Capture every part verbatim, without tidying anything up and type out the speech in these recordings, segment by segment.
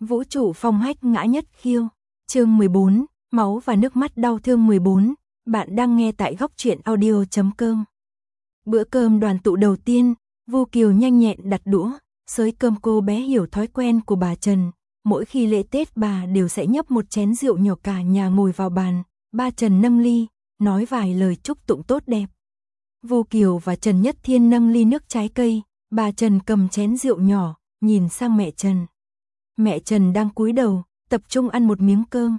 Vũ trụ phong hách ngã nhất khiêu. Chương mười bốn, máu và nước mắt đau thương mười bốn. Bạn đang nghe tại góc truyện audio chấm com. Bữa cơm đoàn tụ đầu tiên, Vu Kiều nhanh nhẹn đặt đũa, xới cơm. Cô bé hiểu thói quen của bà Trần, mỗi khi lễ Tết bà đều sẽ nhấp một chén rượu nhỏ, cả nhà ngồi vào bàn, ba Trần nâng ly, nói vài lời chúc tụng tốt đẹp. Vu Kiều và Trần Nhất Thiên nâng ly nước trái cây, bà Trần cầm chén rượu nhỏ, nhìn sang mẹ Trần. Mẹ Trần đang cúi đầu, tập trung ăn một miếng cơm.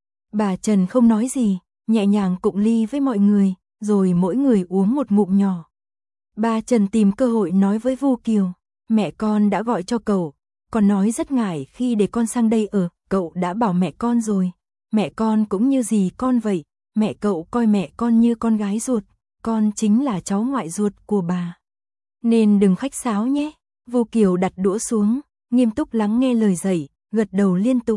Bà Trần không nói gì, nhẹ nhàng cụng ly với mọi người, rồi mỗi người uống một ngụm nhỏ. Bà Trần tìm cơ hội nói với Vu Kiều, mẹ con đã gọi cho cậu, con nói rất ngại khi để con sang đây ở, cậu đã bảo mẹ con rồi, mẹ con cũng như dì con vậy, mẹ cậu coi mẹ con như con gái ruột, con chính là cháu ngoại ruột của bà. Nên đừng khách sáo nhé. Vu Kiều đặt đũa xuống, nghiêm túc lắng nghe lời dạy, gật đầu liên tục.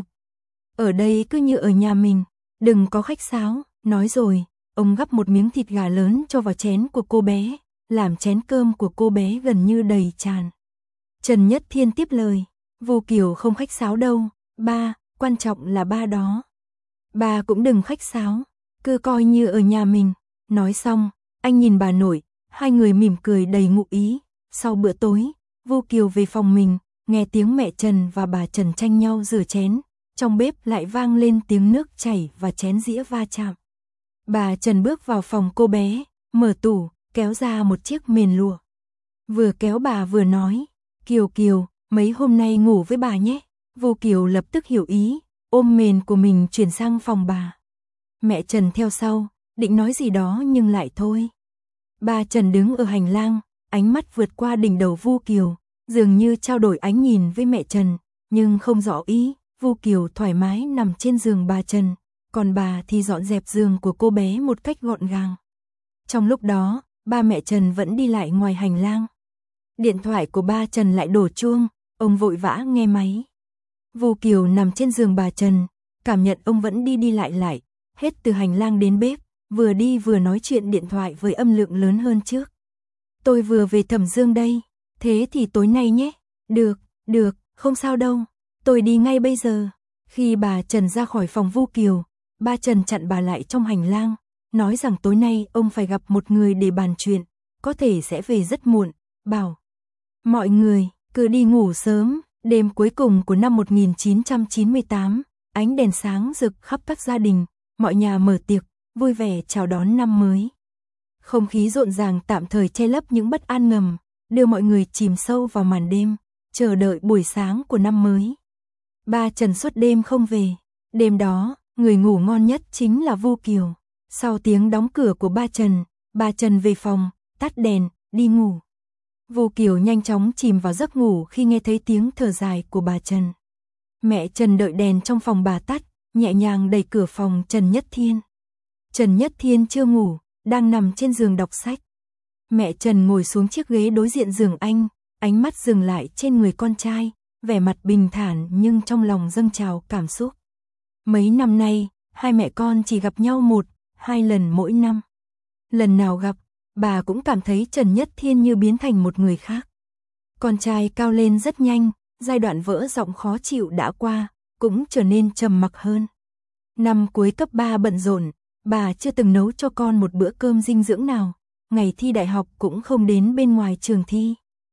Ở đây cứ như ở nhà mình, đừng có khách sáo. Nói rồi, ông gắp một miếng thịt gà lớn cho vào chén của cô bé, làm chén cơm của cô bé gần như đầy tràn. Trần Nhất Thiên tiếp lời, Vu Kiều không khách sáo đâu, ba, quan trọng là ba đó. Ba cũng đừng khách sáo, cứ coi như ở nhà mình. Nói xong, anh nhìn bà nội, hai người mỉm cười đầy ngụ ý. Sau bữa tối, Vu Kiều về phòng mình, nghe tiếng mẹ Trần và bà Trần tranh nhau rửa chén, trong bếp lại vang lên tiếng nước chảy và chén dĩa va chạm. Bà Trần bước vào phòng cô bé, mở tủ, kéo ra một chiếc mền lụa. Vừa kéo bà vừa nói, Kiều Kiều, mấy hôm nay ngủ với bà nhé. Vu Kiều lập tức hiểu ý, ôm mền của mình chuyển sang phòng bà. Mẹ Trần theo sau, định nói gì đó nhưng lại thôi. Bà Trần đứng ở hành lang, ánh mắt vượt qua đỉnh đầu Vu Kiều, dường như trao đổi ánh nhìn với mẹ Trần, nhưng không rõ ý. Vu Kiều thoải mái nằm trên giường bà Trần, còn bà thì dọn dẹp giường của cô bé một cách gọn gàng. Trong lúc đó, ba mẹ Trần vẫn đi lại ngoài hành lang. Điện thoại của ba Trần lại đổ chuông, ông vội vã nghe máy. Vu Kiều nằm trên giường bà Trần, cảm nhận ông vẫn đi đi lại lại, hết từ hành lang đến bếp, vừa đi vừa nói chuyện điện thoại với âm lượng lớn hơn trước. Tôi vừa về Thẩm Dương đây, thế thì tối nay nhé. Được, được, không sao đâu, tôi đi ngay bây giờ. Khi bà Trần ra khỏi phòng Vu Kiều, ba Trần chặn bà lại trong hành lang, nói rằng tối nay ông phải gặp một người để bàn chuyện, có thể sẽ về rất muộn, bảo mọi người cứ đi ngủ sớm. Đêm cuối cùng của năm một nghìn chín trăm chín mươi tám, ánh đèn sáng rực khắp các gia đình, mọi nhà mở tiệc, vui vẻ chào đón năm mới. Không khí rộn ràng tạm thời che lấp những bất an ngầm, đưa mọi người chìm sâu vào màn đêm, chờ đợi buổi sáng của năm mới. Ba Trần suốt đêm không về, đêm đó, người ngủ ngon nhất chính là Vu Kiều. Sau tiếng đóng cửa của ba Trần, ba Trần về phòng, tắt đèn, đi ngủ. Vu Kiều nhanh chóng chìm vào giấc ngủ khi nghe thấy tiếng thở dài của bà Trần. Mẹ Trần đợi đèn trong phòng bà tắt, nhẹ nhàng đẩy cửa phòng Trần Nhất Thiên. Trần Nhất Thiên chưa ngủ, đang nằm trên giường đọc sách. Mẹ Trần ngồi xuống chiếc ghế đối diện giường anh, ánh mắt dừng lại trên người con trai, vẻ mặt bình thản nhưng trong lòng dâng trào cảm xúc. Mấy năm nay, hai mẹ con chỉ gặp nhau một, hai lần mỗi năm. Lần nào gặp, bà cũng cảm thấy Trần Nhất Thiên như biến thành một người khác. Con trai cao lên rất nhanh, giai đoạn vỡ giọng khó chịu đã qua, cũng trở nên trầm mặc hơn. Năm cuối cấp ba bận rộn, bà chưa từng nấu cho con một bữa cơm dinh dưỡng nào, ngày thi đại học cũng không đến bên ngoài trường thi.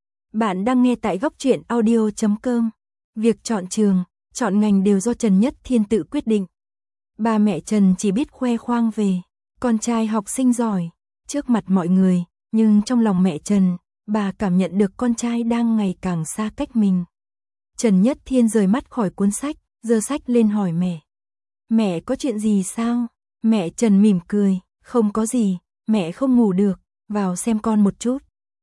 Bạn đang nghe tại góc truyện audio chấm com. Việc chọn trường, chọn ngành đều do Trần Nhất Thiên tự quyết định. Ba mẹ Trần chỉ biết khoe khoang về con trai học sinh giỏi trước mặt mọi người, nhưng trong lòng mẹ Trần, bà cảm nhận được con trai đang ngày càng xa cách mình. Trần Nhất Thiên rời mắt khỏi cuốn sách, giơ sách lên hỏi mẹ. Mẹ có chuyện gì sao? Mẹ Trần mỉm cười, không có gì, mẹ không ngủ được, vào xem con một chút.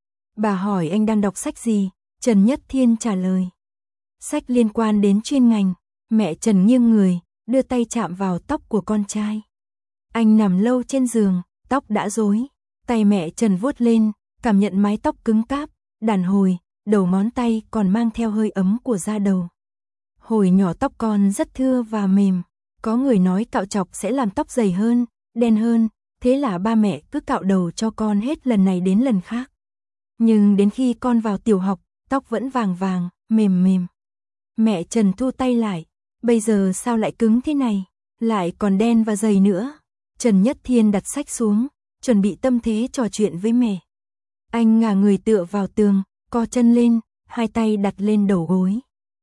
Bà hỏi anh đang đọc sách gì? Trần Nhất Thiên trả lời. Sách liên quan đến chuyên ngành. Mẹ Trần nghiêng người, đưa tay chạm vào tóc của con trai. Anh nằm lâu trên giường, tóc đã rối. Tay mẹ Trần vuốt lên, cảm nhận mái tóc cứng cáp, đàn hồi, đầu ngón tay còn mang theo hơi ấm của da đầu. Hồi nhỏ tóc con rất thưa và mềm, có người nói cạo chọc sẽ làm tóc dày hơn, đen hơn, thế là ba mẹ cứ cạo đầu cho con hết lần này đến lần khác. Nhưng đến khi con vào tiểu học, tóc vẫn vàng vàng, mềm mềm. Mẹ Trần thu tay lại, bây giờ sao lại cứng thế này, lại còn đen và dày nữa. Trần Nhất Thiên đặt sách xuống, chuẩn bị tâm thế trò chuyện với mẹ. Anh ngả người tựa vào tường, co chân lên, hai tay đặt lên đầu gối.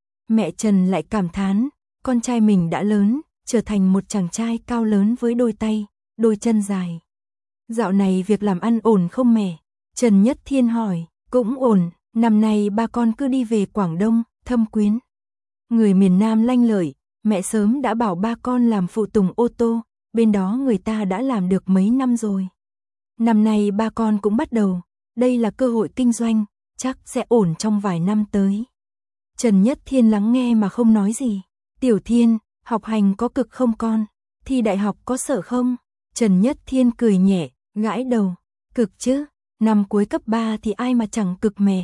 Mẹ Trần lại cảm thán, con trai mình đã lớn, trở thành một chàng trai cao lớn với đôi tay, đôi chân dài. Dạo này việc làm ăn ổn không mẹ? Trần Nhất Thiên hỏi, cũng ổn, năm nay ba con cứ đi về Quảng Đông, thăm quyến. Người miền Nam lanh lợi, mẹ sớm đã bảo ba con làm phụ tùng ô tô, bên đó người ta đã làm được mấy năm rồi. Năm nay ba con cũng bắt đầu, đây là cơ hội kinh doanh, chắc sẽ ổn trong vài năm tới. Trần Nhất Thiên lắng nghe mà không nói gì. Tiểu Thiên, học hành có cực không con? Thi đại học có sợ không? Trần Nhất Thiên cười nhẹ, gãi đầu. Cực chứ, năm cuối cấp ba thì ai mà chẳng cực mẹ.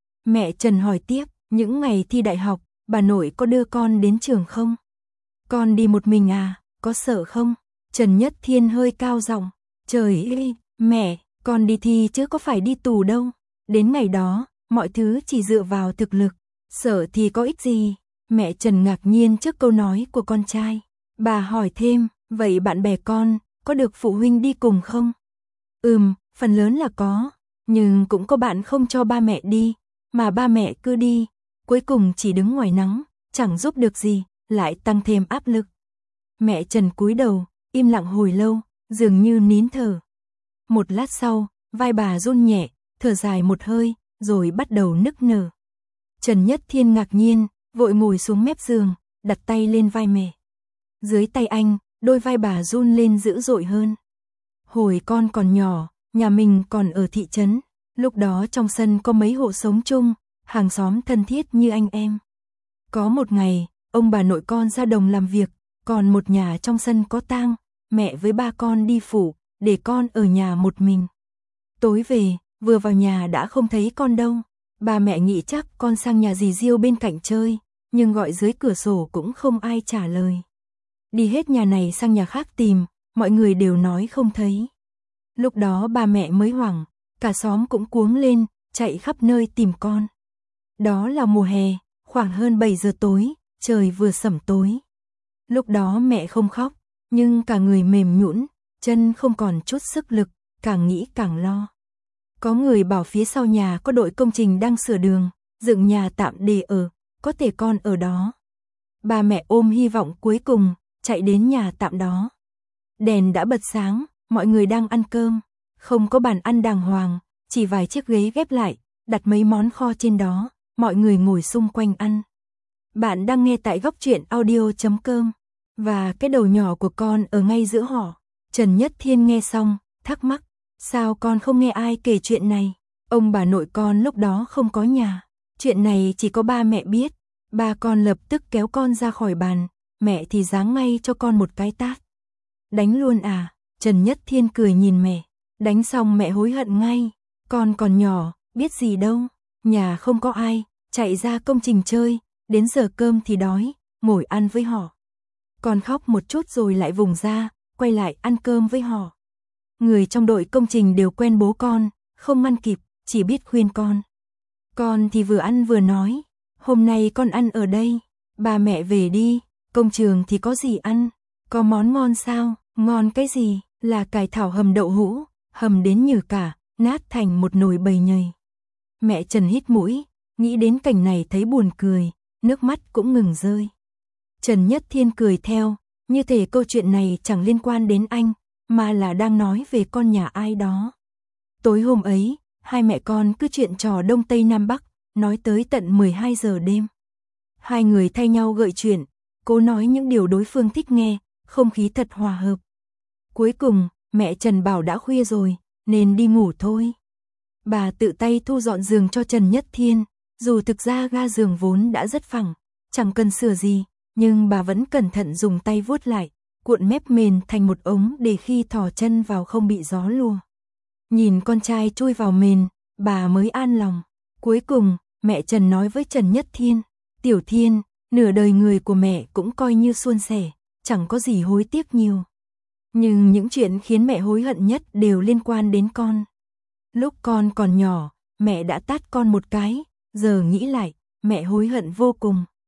Mẹ Trần hỏi tiếp, những ngày thi đại học, bà nội có đưa con đến trường không? Con đi một mình à, có sợ không? Trần Nhất Thiên hơi cao giọng, trời ơi, mẹ, con đi thi chứ có phải đi tù đâu. Đến ngày đó, mọi thứ chỉ dựa vào thực lực, sợ thì có ích gì. Mẹ Trần ngạc nhiên trước câu nói của con trai. Bà hỏi thêm, vậy bạn bè con, có được phụ huynh đi cùng không? Ừm, phần lớn là có, nhưng cũng có bạn không cho ba mẹ đi, mà ba mẹ cứ đi, cuối cùng chỉ đứng ngoài nắng, chẳng giúp được gì, lại tăng thêm áp lực. Mẹ Trần cúi đầu, im lặng hồi lâu, dường như nín thở. Một lát sau, vai bà run nhẹ, thở dài một hơi, rồi bắt đầu nức nở. Trần Nhất Thiên ngạc nhiên, vội ngồi xuống mép giường, đặt tay lên vai mẹ. Dưới tay anh, đôi vai bà run lên dữ dội hơn. Hồi con còn nhỏ, nhà mình còn ở thị trấn, lúc đó trong sân có mấy hộ sống chung, hàng xóm thân thiết như anh em. Có một ngày, ông bà nội con ra đồng làm việc, còn một nhà trong sân có tang, mẹ với ba con đi phủ, để con ở nhà một mình. Tối về, vừa vào nhà đã không thấy con đâu. Ba mẹ nghĩ chắc con sang nhà dì Diêu bên cạnh chơi, nhưng gọi dưới cửa sổ cũng không ai trả lời. Đi hết nhà này sang nhà khác tìm, mọi người đều nói không thấy. Lúc đó ba mẹ mới hoảng, cả xóm cũng cuống lên, chạy khắp nơi tìm con. Đó là mùa hè, khoảng hơn bảy giờ tối, trời vừa sẩm tối. Lúc đó mẹ không khóc, nhưng cả người mềm nhũn, chân không còn chút sức lực, càng nghĩ càng lo. Có người bảo phía sau nhà có đội công trình đang sửa đường, dựng nhà tạm để ở, có thể con ở đó. Ba mẹ ôm hy vọng cuối cùng, chạy đến nhà tạm đó. Đèn đã bật sáng, mọi người đang ăn cơm, không có bàn ăn đàng hoàng, chỉ vài chiếc ghế ghép lại, đặt mấy món kho trên đó, mọi người ngồi xung quanh ăn. Bạn đang nghe tại góc truyện audio chấm com, và cái đầu nhỏ của con ở ngay giữa họ. Trần Nhất Thiên nghe xong, thắc mắc, sao con không nghe ai kể chuyện này? Ông bà nội con lúc đó không có nhà, chuyện này chỉ có ba mẹ biết. Ba con lập tức kéo con ra khỏi bàn, mẹ thì giáng ngay cho con một cái tát. Đánh luôn à? Trần Nhất Thiên cười nhìn mẹ, đánh xong mẹ hối hận ngay, con còn nhỏ, biết gì đâu, nhà không có ai, chạy ra công trình chơi, đến giờ cơm thì đói, ngồi ăn với họ. Con khóc một chút rồi lại vùng ra, quay lại ăn cơm với họ. Người trong đội công trình đều quen bố con, không ngăn kịp, chỉ biết khuyên con. Con thì vừa ăn vừa nói, hôm nay con ăn ở đây, ba mẹ về đi, công trường thì có gì ăn, có món ngon sao, ngon cái gì, là cải thảo hầm đậu hũ, hầm đến nhừ cả, nát thành một nồi bầy nhầy. Mẹ Trần hít mũi, nghĩ đến cảnh này thấy buồn cười, nước mắt cũng ngừng rơi. Trần Nhất Thiên cười theo, như thể câu chuyện này chẳng liên quan đến anh, mà là đang nói về con nhà ai đó. Tối hôm ấy, hai mẹ con cứ chuyện trò Đông Tây Nam Bắc, nói tới tận mười hai giờ đêm. Hai người thay nhau gợi chuyện, cố nói những điều đối phương thích nghe, không khí thật hòa hợp. Cuối cùng, mẹ Trần bảo đã khuya rồi, nên đi ngủ thôi. Bà tự tay thu dọn giường cho Trần Nhất Thiên, dù thực ra ga giường vốn đã rất phẳng, chẳng cần sửa gì, nhưng bà vẫn cẩn thận dùng tay vuốt lại, cuộn mép mền thành một ống để khi thò chân vào không bị gió lùa. Nhìn con trai chui vào mền, bà mới an lòng. Cuối cùng, mẹ Trần nói với Trần Nhất Thiên, Tiểu Thiên, nửa đời người của mẹ cũng coi như suôn sẻ, chẳng có gì hối tiếc nhiều. Nhưng những chuyện khiến mẹ hối hận nhất đều liên quan đến con. Lúc con còn nhỏ, mẹ đã tát con một cái, giờ nghĩ lại, mẹ hối hận vô cùng.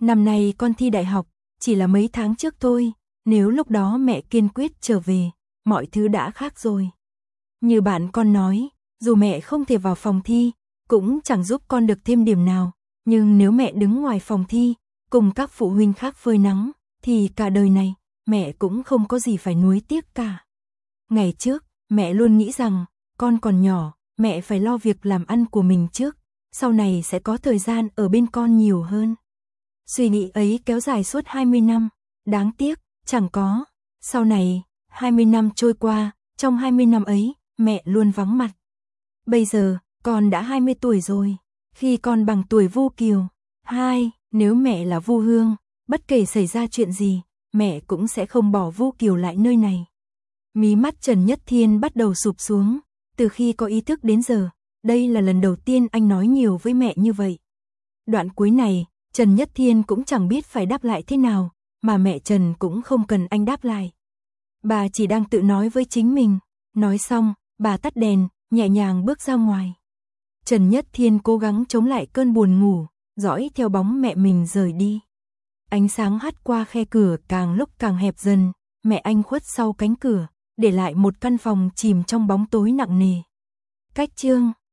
Năm nay con thi đại học, chỉ là mấy tháng trước thôi, nếu lúc đó mẹ kiên quyết trở về, mọi thứ đã khác rồi. Như bạn con nói, dù mẹ không thể vào phòng thi, cũng chẳng giúp con được thêm điểm nào, nhưng nếu mẹ đứng ngoài phòng thi, cùng các phụ huynh khác phơi nắng, thì cả đời này, mẹ cũng không có gì phải nuối tiếc cả. Ngày trước, mẹ luôn nghĩ rằng, con còn nhỏ, mẹ phải lo việc làm ăn của mình trước, sau này sẽ có thời gian ở bên con nhiều hơn. Suy nghĩ ấy kéo dài suốt hai mươi năm, đáng tiếc, chẳng có. Sau này, hai mươi năm trôi qua, trong hai mươi năm ấy, mẹ luôn vắng mặt. Bây giờ, con đã hai mươi tuổi rồi, khi con bằng tuổi Vu Kiều. Hai, nếu mẹ là Vu Hương, bất kể xảy ra chuyện gì, mẹ cũng sẽ không bỏ Vu Kiều lại nơi này. Mí mắt Trần Nhất Thiên bắt đầu sụp xuống, từ khi có ý thức đến giờ, đây là lần đầu tiên anh nói nhiều với mẹ như vậy. Đoạn cuối này, Trần Nhất Thiên cũng chẳng biết phải đáp lại thế nào, mà mẹ Trần cũng không cần anh đáp lại. Bà chỉ đang tự nói với chính mình, nói xong, bà tắt đèn, nhẹ nhàng bước ra ngoài. Trần Nhất Thiên cố gắng chống lại cơn buồn ngủ, dõi theo bóng mẹ mình rời đi. Ánh sáng hắt qua khe cửa càng lúc càng hẹp dần, mẹ anh khuất sau cánh cửa, để lại một căn phòng chìm trong bóng tối nặng nề. Cách chương